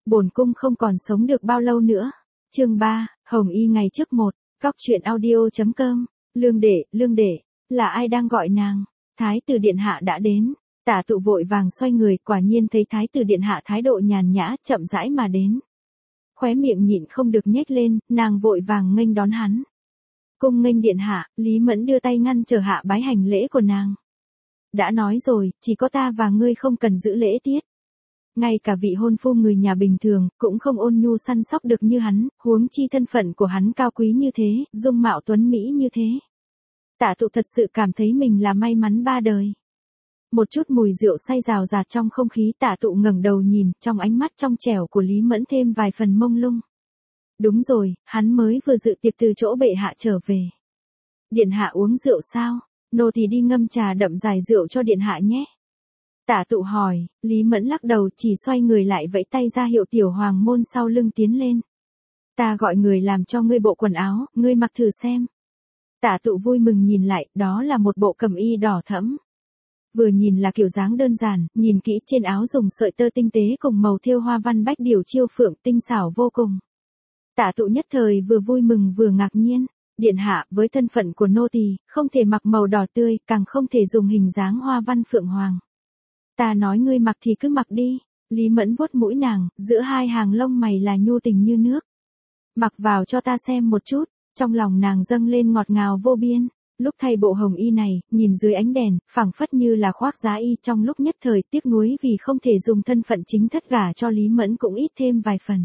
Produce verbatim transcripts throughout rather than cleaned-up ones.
Bổn cung không còn sống được bao lâu nữa. Chương ba, Hồng Y ngày trước một, Cóc truyện audio.com, Lương đệ, Lương đệ, là ai đang gọi nàng? Thái tử điện hạ đã đến. Tả Tụ vội vàng xoay người, quả nhiên thấy thái tử điện hạ thái độ nhàn nhã, chậm rãi mà đến. Khóe miệng nhịn không được nhếch lên, nàng vội vàng nghênh đón hắn. Cung nghênh điện hạ, Lý Mẫn đưa tay ngăn trở hạ bái hành lễ của nàng. Đã nói rồi, chỉ có ta và ngươi không cần giữ lễ tiết. Ngay cả vị hôn phu người nhà bình thường, cũng không ôn nhu săn sóc được như hắn, huống chi thân phận của hắn cao quý như thế, dung mạo tuấn mỹ như thế. Tả Tụ thật sự cảm thấy mình là may mắn ba đời. Một chút mùi rượu say rào rạt trong không khí, Tả Tụ ngẩng đầu nhìn, trong ánh mắt trong trẻo của Lý Mẫn thêm vài phần mông lung. Đúng rồi, hắn mới vừa dự tiệc từ chỗ bệ hạ trở về. Điện hạ uống rượu sao? Nô tỳ đi ngâm trà đậm giải rượu cho điện hạ nhé. Tả Tụ hỏi, Lý Mẫn lắc đầu, chỉ xoay người lại vẫy tay ra hiệu tiểu hoàng môn sau lưng tiến lên. Ta gọi người làm cho ngươi bộ quần áo, ngươi mặc thử xem. Tả Tụ vui mừng nhìn lại, đó là một bộ cẩm y đỏ thẫm. Vừa nhìn là kiểu dáng đơn giản, nhìn kỹ trên áo dùng sợi tơ tinh tế cùng màu thêu hoa văn bách điểu chiêu phượng, tinh xảo vô cùng. Tả Tụ nhất thời vừa vui mừng vừa ngạc nhiên. Điện hạ, với thân phận của nô tỳ, không thể mặc màu đỏ tươi, càng không thể dùng hình dáng hoa văn phượng hoàng. Ta nói ngươi mặc thì cứ mặc đi. Lý Mẫn vuốt mũi nàng, giữa hai hàng lông mày là nhu tình như nước. Mặc vào cho ta xem một chút. Trong lòng nàng dâng lên ngọt ngào vô biên. Lúc thay bộ hồng y này, nhìn dưới ánh đèn, phảng phất như là khoác giá y, trong lúc nhất thời tiếc nuối vì không thể dùng thân phận chính thất gả cho Lý Mẫn cũng ít thêm vài phần.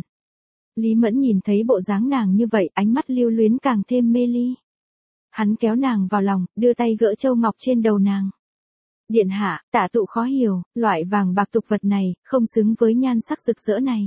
Lý Mẫn nhìn thấy bộ dáng nàng như vậy, ánh mắt lưu luyến càng thêm mê ly. Hắn kéo nàng vào lòng, đưa tay gỡ châu ngọc trên đầu nàng. Điện hạ, Tả Tụ khó hiểu, loại vàng bạc tục vật này, không xứng với nhan sắc rực rỡ này.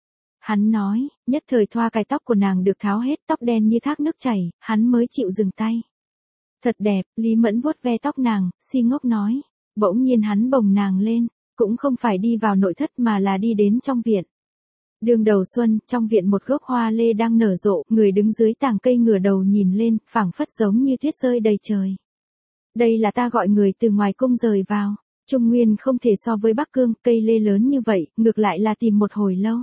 Hắn nói, nhất thời thoa cài tóc của nàng được tháo hết, tóc đen như thác nước chảy, hắn mới chịu dừng tay. Thật đẹp, Lý Mẫn vuốt ve tóc nàng, si ngốc nói. Bỗng nhiên hắn bồng nàng lên, cũng không phải đi vào nội thất mà là đi đến trong viện. Đường đầu xuân, trong viện một gốc hoa lê đang nở rộ, người đứng dưới tàng cây ngửa đầu nhìn lên, phảng phất giống như tuyết rơi đầy trời. Đây là ta gọi người từ ngoài cung rời vào. Trung Nguyên không thể so với Bắc Cương, cây lê lớn như vậy, ngược lại là tìm một hồi lâu.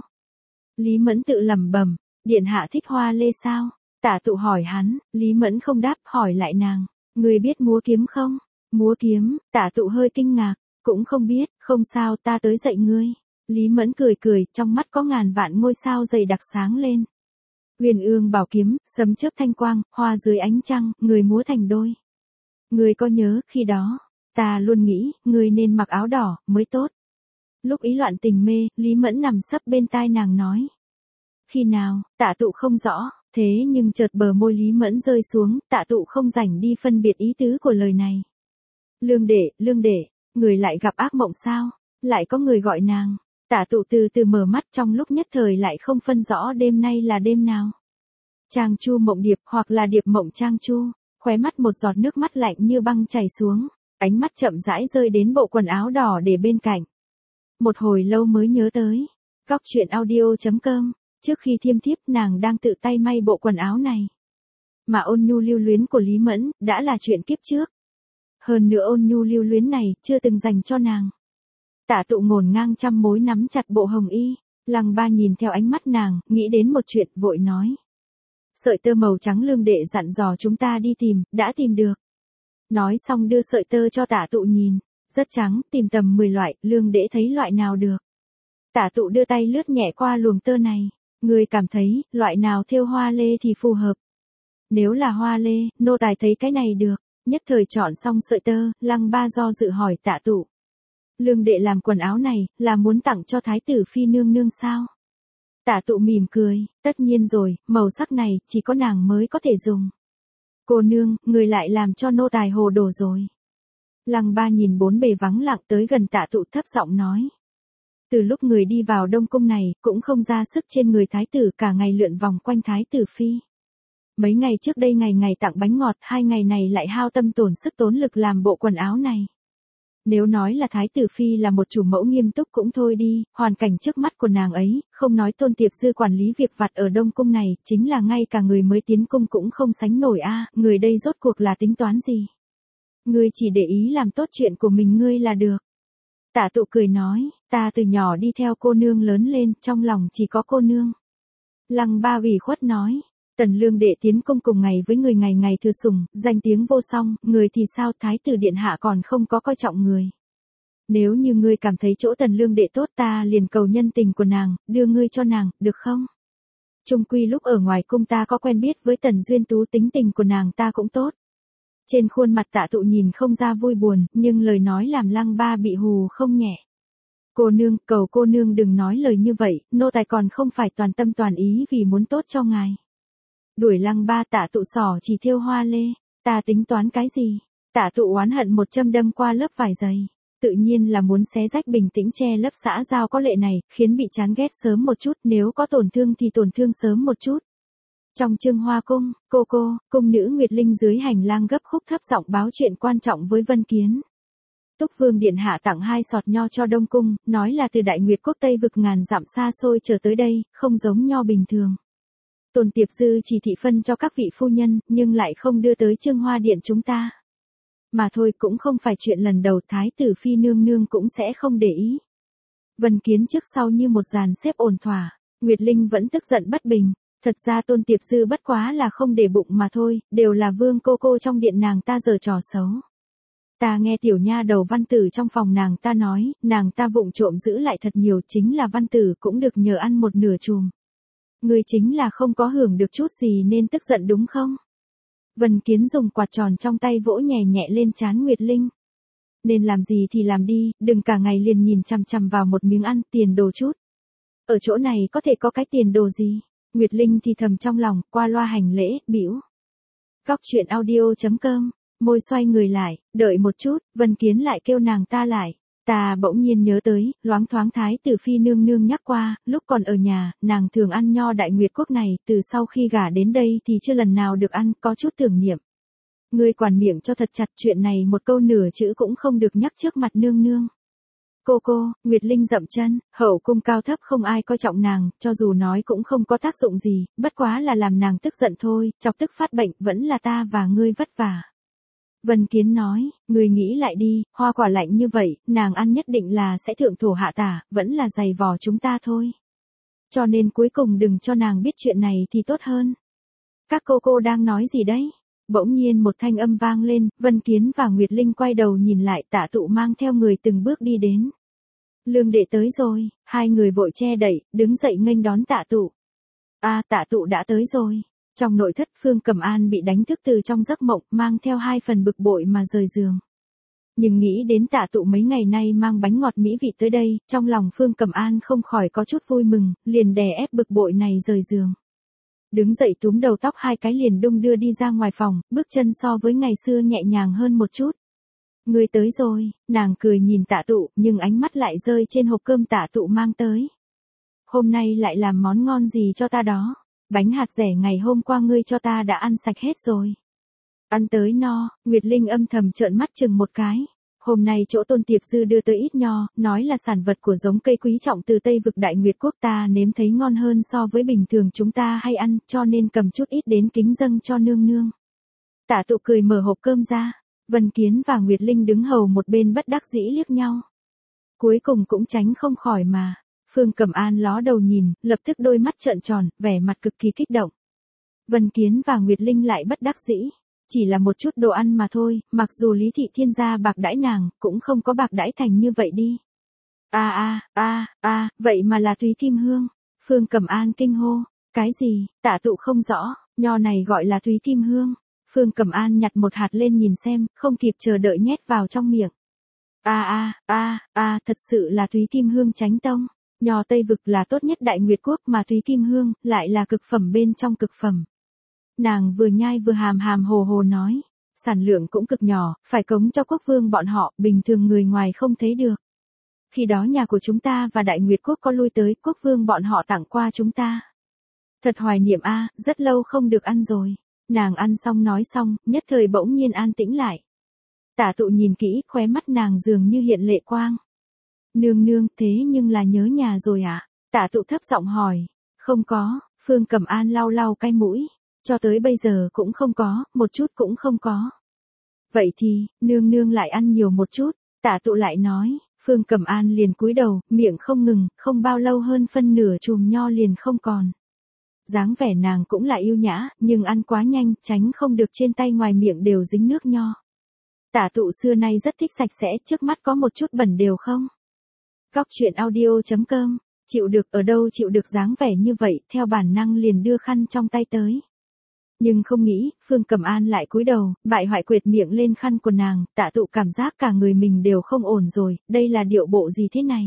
Lý Mẫn tự lẩm bẩm, điện hạ thích hoa lê sao? Tả Tụ hỏi hắn, Lý Mẫn không đáp, hỏi lại nàng, người biết múa kiếm không? Múa kiếm, Tả Tụ hơi kinh ngạc, cũng không biết, không sao, ta tới dạy ngươi. Lý Mẫn cười cười, trong mắt có ngàn vạn ngôi sao dày đặc sáng lên. Huyền ương bảo kiếm, sấm chớp thanh quang, hoa dưới ánh trăng, người múa thành đôi. Người có nhớ, khi đó, ta luôn nghĩ, người nên mặc áo đỏ, mới tốt. Lúc ý loạn tình mê, Lý Mẫn nằm sấp bên tai nàng nói. Khi nào, Tả Tụ không rõ, thế nhưng chợt bờ môi Lý Mẫn rơi xuống, Tả Tụ không rảnh đi phân biệt ý tứ của lời này. Lương đệ, Lương đệ, người lại gặp ác mộng sao? Lại có người gọi nàng. Tả Tụ từ từ mở mắt, trong lúc nhất thời lại không phân rõ đêm nay là đêm nào. Trang Chu mộng điệp hoặc là điệp mộng Trang Chu, khóe mắt một giọt nước mắt lạnh như băng chảy xuống, ánh mắt chậm rãi rơi đến bộ quần áo đỏ để bên cạnh. Một hồi lâu mới nhớ tới. Cóc truyện audio.com, trước khi thiêm thiếp nàng đang tự tay may bộ quần áo này. Mà ôn nhu lưu luyến của Lý Mẫn, đã là chuyện kiếp trước. Hơn nữa ôn nhu lưu luyến này, chưa từng dành cho nàng. Tả Tụ ngổn ngang trăm mối nắm chặt bộ hồng y, Lăng Ba nhìn theo ánh mắt nàng, nghĩ đến một chuyện, vội nói. Sợi tơ màu trắng Lương đệ dặn dò chúng ta đi tìm, đã tìm được. Nói xong đưa sợi tơ cho Tả Tụ nhìn, rất trắng, tìm tầm mười loại, Lương đệ thấy loại nào được. Tả Tụ đưa tay lướt nhẹ qua luồng tơ này, người cảm thấy, loại nào thêu hoa lê thì phù hợp. Nếu là hoa lê, nô tài thấy cái này được, nhất thời chọn xong sợi tơ, Lăng Ba do dự hỏi Tả Tụ. Lương đệ làm quần áo này, là muốn tặng cho thái tử phi nương nương sao? Tả Tụ mỉm cười, tất nhiên rồi, màu sắc này, chỉ có nàng mới có thể dùng. Cô nương, người lại làm cho nô tài hồ đồ rồi. Lăng Ba nhìn bốn bề vắng lặng tới gần Tả Tụ thấp giọng nói. Từ lúc người đi vào Đông Cung này, cũng không ra sức trên người thái tử, cả ngày lượn vòng quanh thái tử phi. Mấy ngày trước đây ngày ngày tặng bánh ngọt, hai ngày này lại hao tâm tổn sức tốn lực làm bộ quần áo này. Nếu nói là thái tử phi là một chủ mẫu nghiêm túc cũng thôi đi, hoàn cảnh trước mắt của nàng ấy, không nói Tôn Tiệp Dư quản lý việc vặt ở Đông Cung này, chính là ngay cả người mới tiến cung cũng không sánh nổi a, người đây rốt cuộc là tính toán gì? Ngươi chỉ để ý làm tốt chuyện của mình ngươi là được. Tả tụ cười nói, ta từ nhỏ đi theo cô nương lớn lên, trong lòng chỉ có cô nương. Lăng Ba ủy khuất nói, Tần Lương đệ tiến công cùng ngày với người ngày ngày thừa sủng, danh tiếng vô song, người thì sao, thái tử điện hạ còn không có coi trọng người. Nếu như ngươi cảm thấy chỗ Tần Lương đệ tốt, ta liền cầu nhân tình của nàng, đưa ngươi cho nàng, được không? Chung quy lúc ở ngoài cung ta có quen biết với Tần Duyên Tú, tính tình của nàng ta cũng tốt. Trên khuôn mặt Tạ Tụ nhìn không ra vui buồn, nhưng lời nói làm Lăng Ba bị hù không nhẹ. Cô nương, cầu cô nương đừng nói lời như vậy, nô tài còn không phải toàn tâm toàn ý vì muốn tốt cho ngài. Đuổi Lăng Ba. Tạ Tụ sỏ chỉ thêu hoa lê, ta tính toán cái gì? Tạ Tụ oán hận một châm đâm qua lớp vải dày, tự nhiên là muốn xé rách bình tĩnh che lấp xã giao có lệ này, khiến bị chán ghét sớm một chút, nếu có tổn thương thì tổn thương sớm một chút. Trong Trương Hoa cung, cô cô, cung nữ Nguyệt Linh dưới hành lang gấp khúc thấp giọng báo chuyện quan trọng với Vân Kiến. Túc Vương điện hạ tặng hai sọt nho cho Đông cung, nói là từ Đại Nguyệt quốc Tây vực ngàn dặm xa xôi trở tới đây, không giống nho bình thường. Tôn Tiệp Dư chỉ thị phân cho các vị phu nhân, nhưng lại không đưa tới Trương Hoa điện chúng ta. Mà thôi, cũng không phải chuyện lần đầu, thái tử phi nương nương cũng sẽ không để ý. Vân Kiến trước sau như một dàn xếp ổn thỏa, Nguyệt Linh vẫn tức giận bất bình. Thật ra Tôn Tiệp Dư bất quá là không để bụng mà thôi, đều là Vương cô cô trong điện nàng ta giở trò xấu. Ta nghe tiểu nha đầu Văn Tử trong phòng nàng ta nói, nàng ta vụng trộm giữ lại thật nhiều, chính là Văn Tử cũng được nhờ ăn một nửa chùm. Ngươi chính là không có hưởng được chút gì nên tức giận đúng không? Vân Kiến dùng quạt tròn trong tay vỗ nhẹ nhẹ lên trán Nguyệt Linh. Nên làm gì thì làm đi, đừng cả ngày liền nhìn chằm chằm vào một miếng ăn, tiền đồ chút. Ở chỗ này có thể có cái tiền đồ gì? Nguyệt Linh thì thầm trong lòng, qua loa hành lễ, bĩu. Góc chuyện audio chấm com, môi xoay người lại, đợi một chút, Vân Kiến lại kêu nàng ta lại. Ta bỗng nhiên nhớ tới, loáng thoáng thái tử phi nương nương nhắc qua, lúc còn ở nhà, nàng thường ăn nho Đại Nguyệt quốc này, từ sau khi gả đến đây thì chưa lần nào được ăn, có chút tưởng niệm. Ngươi quản miệng cho thật chặt, chuyện này một câu nửa chữ cũng không được nhắc trước mặt nương nương. Cô cô, Nguyệt Linh dậm chân, hậu cung cao thấp không ai coi trọng nàng, cho dù nói cũng không có tác dụng gì, bất quá là làm nàng tức giận thôi, chọc tức phát bệnh, vẫn là ta và ngươi vất vả. Vân Kiến nói, ngươi nghĩ lại đi, hoa quả lạnh như vậy, nàng ăn nhất định là sẽ thượng thổ hạ tả, vẫn là giày vò chúng ta thôi. Cho nên cuối cùng đừng cho nàng biết chuyện này thì tốt hơn. Các cô cô đang nói gì đấy? Bỗng nhiên một thanh âm vang lên, Vân Kiến và Nguyệt Linh quay đầu nhìn lại, Tạ Tụ mang theo người từng bước đi đến. Lương đệ tới rồi, hai người vội che đậy, đứng dậy nghênh đón Tạ Tụ. A, à, Tạ Tụ đã tới rồi. Trong nội thất, Phương Cẩm An bị đánh thức từ trong giấc mộng, mang theo hai phần bực bội mà rời giường. Nhưng nghĩ đến Tạ Tụ mấy ngày nay mang bánh ngọt mỹ vị tới đây, trong lòng Phương Cẩm An không khỏi có chút vui mừng, liền đè ép bực bội này rời giường. Đứng dậy túm đầu tóc hai cái liền đung đưa đi ra ngoài phòng, bước chân so với ngày xưa nhẹ nhàng hơn một chút. Ngươi tới rồi, nàng cười nhìn Tạ Tụ, nhưng ánh mắt lại rơi trên hộp cơm Tạ Tụ mang tới. Hôm nay lại làm món ngon gì cho ta đó? Bánh hạt rẻ ngày hôm qua ngươi cho ta đã ăn sạch hết rồi. Ăn tới no, Nguyệt Linh âm thầm trợn mắt chừng một cái. Hôm nay chỗ Tôn Tiệp Dư đưa tới ít nho, nói là sản vật của giống cây quý trọng từ Tây vực Đại Nguyệt quốc, ta nếm thấy ngon hơn so với bình thường chúng ta hay ăn, cho nên cầm chút ít đến kính dâng cho nương nương. Tạ Tụ cười mở hộp cơm ra, Vân Kiến và Nguyệt Linh đứng hầu một bên bất đắc dĩ liếc nhau. Cuối cùng cũng tránh không khỏi mà. Phương Cẩm An ló đầu nhìn, lập tức đôi mắt trợn tròn, vẻ mặt cực kỳ kích động. Vân Kiến và Nguyệt Linh lại bất đắc dĩ. Chỉ là một chút đồ ăn mà thôi, mặc dù Lý Thị Thiên gia bạc đãi nàng, cũng không có bạc đãi thành như vậy đi. A a a a, vậy mà là Thúy Kim Hương. Phương Cẩm An kinh hô, cái gì? Tạ Tụ không rõ, nho này gọi là Thúy Kim Hương. Phương Cẩm An nhặt một hạt lên nhìn xem, không kịp chờ đợi nhét vào trong miệng. A a a a, thật sự là Thúy Kim Hương chánh tông. Nho Tây vực là tốt nhất Đại Nguyệt quốc mà Thúy Kim Hương lại là cực phẩm bên trong cực phẩm. Nàng vừa nhai vừa hàm hàm hồ hồ nói, sản lượng cũng cực nhỏ, phải cống cho quốc vương bọn họ, bình thường người ngoài không thấy được. Khi đó nhà của chúng ta và Đại Nguyệt quốc có lui tới, quốc vương bọn họ tặng qua chúng ta. Thật hoài niệm a, rất lâu không được ăn rồi. Nàng ăn xong nói xong, nhất thời bỗng nhiên an tĩnh lại. Tạ Tụ nhìn kỹ, khóe mắt nàng dường như hiện lệ quang. Nương nương, thế nhưng là nhớ nhà rồi à? Tạ Tụ thấp giọng hỏi. Không có, Phương Cẩm An lau lau cái mũi. Cho tới bây giờ cũng không có, một chút cũng không có. Vậy thì, nương nương lại ăn nhiều một chút, Tạ Tụ lại nói. Phương Cẩm An liền cúi đầu, miệng không ngừng, không bao lâu hơn phân nửa chùm nho liền không còn. Dáng vẻ nàng cũng là yêu nhã, nhưng ăn quá nhanh, tránh không được trên tay ngoài miệng đều dính nước nho. Tả tụ xưa nay rất thích sạch sẽ, trước mắt có một chút bẩn đều không. Góc truyện audio chấm com, chịu được ở đâu chịu được dáng vẻ như vậy, theo bản năng liền đưa khăn trong tay tới. Nhưng không nghĩ, Phương Cẩm An lại cúi đầu, bại hoại quệt miệng lên khăn của nàng, Tạ Tụ cảm giác cả người mình đều không ổn rồi, đây là điệu bộ gì thế này?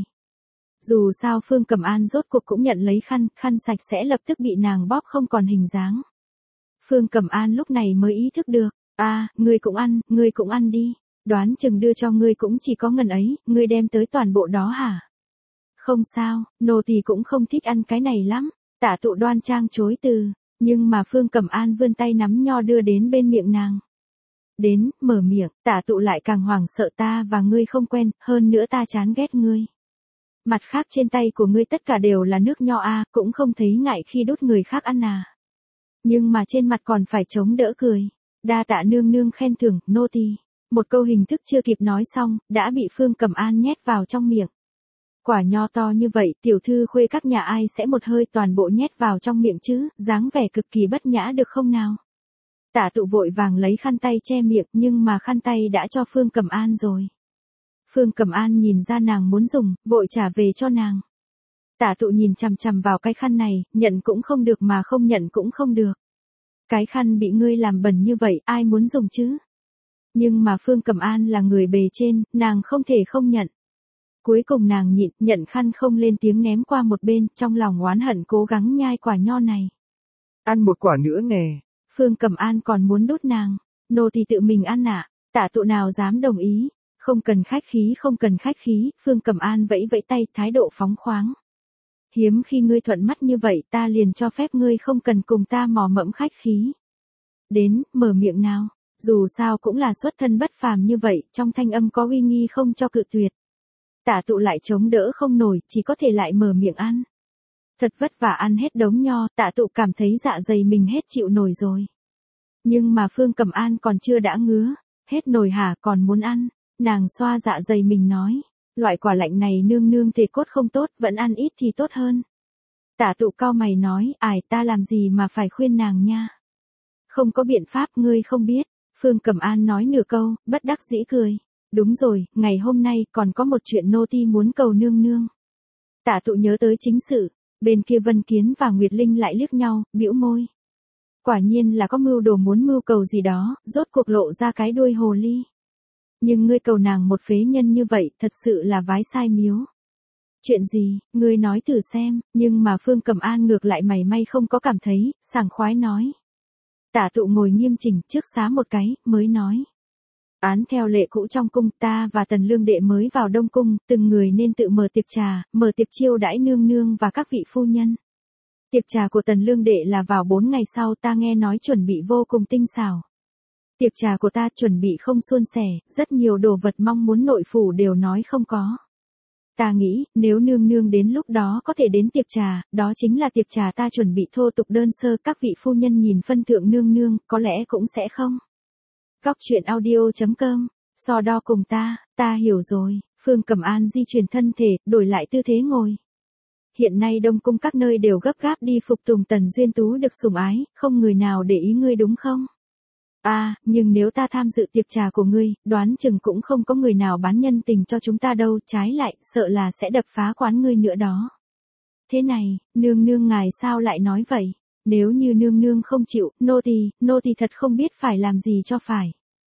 Dù sao Phương Cẩm An rốt cuộc cũng nhận lấy khăn, khăn sạch sẽ lập tức bị nàng bóp không còn hình dáng. Phương Cẩm An lúc này mới ý thức được, à, ngươi cũng ăn, ngươi cũng ăn đi, đoán chừng đưa cho ngươi cũng chỉ có ngần ấy, ngươi đem tới toàn bộ đó hả? Không sao, nô tỳ cũng không thích ăn cái này lắm, Tạ Tụ đoan trang chối từ. Nhưng mà Phương Cẩm An vươn tay nắm nho đưa đến bên miệng nàng. Đến, mở miệng, Tả Tụ lại càng hoảng sợ ta và ngươi không quen, hơn nữa ta chán ghét ngươi. Mặt khác trên tay của ngươi tất cả đều là nước nho a, cũng không thấy ngại khi đút người khác ăn à. Nhưng mà trên mặt còn phải chống đỡ cười. Đa tạ nương nương khen thưởng, nô tỳ. Một câu hình thức chưa kịp nói xong, đã bị Phương Cẩm An nhét vào trong miệng. Quả nho to như vậy, tiểu thư khuê các nhà ai sẽ một hơi toàn bộ nhét vào trong miệng chứ, dáng vẻ cực kỳ bất nhã được không nào? Tả Tụ vội vàng lấy khăn tay che miệng, nhưng mà khăn tay đã cho Phương Cẩm An rồi. Phương Cẩm An nhìn ra nàng muốn dùng, vội trả về cho nàng. Tả Tụ nhìn chằm chằm vào cái khăn này, nhận cũng không được mà không nhận cũng không được. Cái khăn bị ngươi làm bẩn như vậy, ai muốn dùng chứ? Nhưng mà Phương Cẩm An là người bề trên, nàng không thể không nhận. Cuối cùng nàng nhịn, nhận khăn không lên tiếng ném qua một bên, trong lòng oán hận cố gắng nhai quả nho này. Ăn một quả nữa nè. Phương Cẩm An còn muốn đút nàng. Nô tỳ tự mình ăn ạ. À? Tả Tụ nào dám đồng ý. Không cần khách khí không cần khách khí, Phương Cẩm An vẫy vẫy tay, thái độ phóng khoáng. Hiếm khi ngươi thuận mắt như vậy, ta liền cho phép ngươi không cần cùng ta mò mẫm khách khí. Đến, mở miệng nào. Dù sao cũng là xuất thân bất phàm như vậy, trong thanh âm có uy nghi không cho cự tuyệt. Tả Tụ lại chống đỡ không nổi, chỉ có thể lại mở miệng ăn. Thật vất vả ăn hết đống nho, Tả Tụ cảm thấy dạ dày mình hết chịu nổi rồi. Nhưng mà Phương Cẩm An còn chưa đã ngứa, hết nổi hả còn muốn ăn, nàng xoa dạ dày mình nói, loại quả lạnh này nương nương thể cốt không tốt, vẫn ăn ít thì tốt hơn. Tả Tụ cau mày nói, ải ta làm gì mà phải khuyên nàng nha. Không có biện pháp ngươi không biết, Phương Cẩm An nói nửa câu, bất đắc dĩ cười. Đúng rồi, ngày hôm nay còn có một chuyện nô ti muốn cầu nương nương. Tả Tụ nhớ tới chính sự, bên kia Vân Kiến và Nguyệt Linh lại liếc nhau, bĩu môi. Quả nhiên là có mưu đồ muốn mưu cầu gì đó, rốt cuộc lộ ra cái đuôi hồ ly. Nhưng ngươi cầu nàng một phế nhân như vậy, thật sự là vái sai miếu. Chuyện gì, ngươi nói thử xem, nhưng mà Phương Cẩm An ngược lại mày may không có cảm thấy, sảng khoái nói. Tả Tụ ngồi nghiêm chỉnh, trước xá một cái, mới nói. Án theo lệ cũ trong cung, ta và Tần Lương đệ mới vào Đông Cung, từng người nên tự mở tiệc trà, mở tiệc chiêu đãi nương nương và các vị phu nhân. Tiệc trà của Tần Lương đệ là vào bốn ngày sau, ta nghe nói chuẩn bị vô cùng tinh xảo. Tiệc trà của ta chuẩn bị không suôn sẻ, rất nhiều đồ vật mong muốn nội phủ đều nói không có. Ta nghĩ, nếu nương nương đến lúc đó có thể đến tiệc trà, đó chính là tiệc trà ta chuẩn bị thô tục đơn sơ, các vị phu nhân nhìn phân thượng nương nương, có lẽ cũng sẽ không. Góc truyện audio chấm com, so đo cùng ta, ta hiểu rồi, Phương Cẩm An di chuyển thân thể, đổi lại tư thế ngồi. Hiện nay Đông Cung các nơi đều gấp gáp đi phục tùng Tần Duyên Tú được sủng ái, không người nào để ý ngươi đúng không? À, nhưng nếu ta tham dự tiệc trà của ngươi, đoán chừng cũng không có người nào bán nhân tình cho chúng ta đâu, trái lại, sợ là sẽ đập phá quán ngươi nữa đó. Thế này, nương nương ngài sao lại nói vậy? Nếu như nương nương không chịu, nô tỳ, nô tỳ thật không biết phải làm gì cho phải.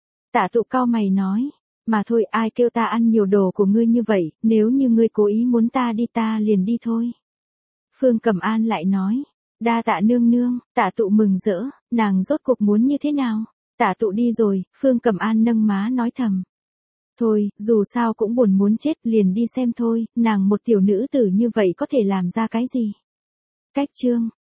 Tả Tụ cau mày nói, mà thôi ai kêu ta ăn nhiều đồ của ngươi như vậy, nếu như ngươi cố ý muốn ta đi ta liền đi thôi. Phương Cẩm An lại nói, đa tạ nương nương, Tả Tụ mừng rỡ, nàng rốt cuộc muốn như thế nào? Tả Tụ đi rồi, Phương Cẩm An nâng má nói thầm. Thôi, dù sao cũng buồn muốn chết, liền đi xem thôi, nàng một tiểu nữ tử như vậy có thể làm ra cái gì? Cách chương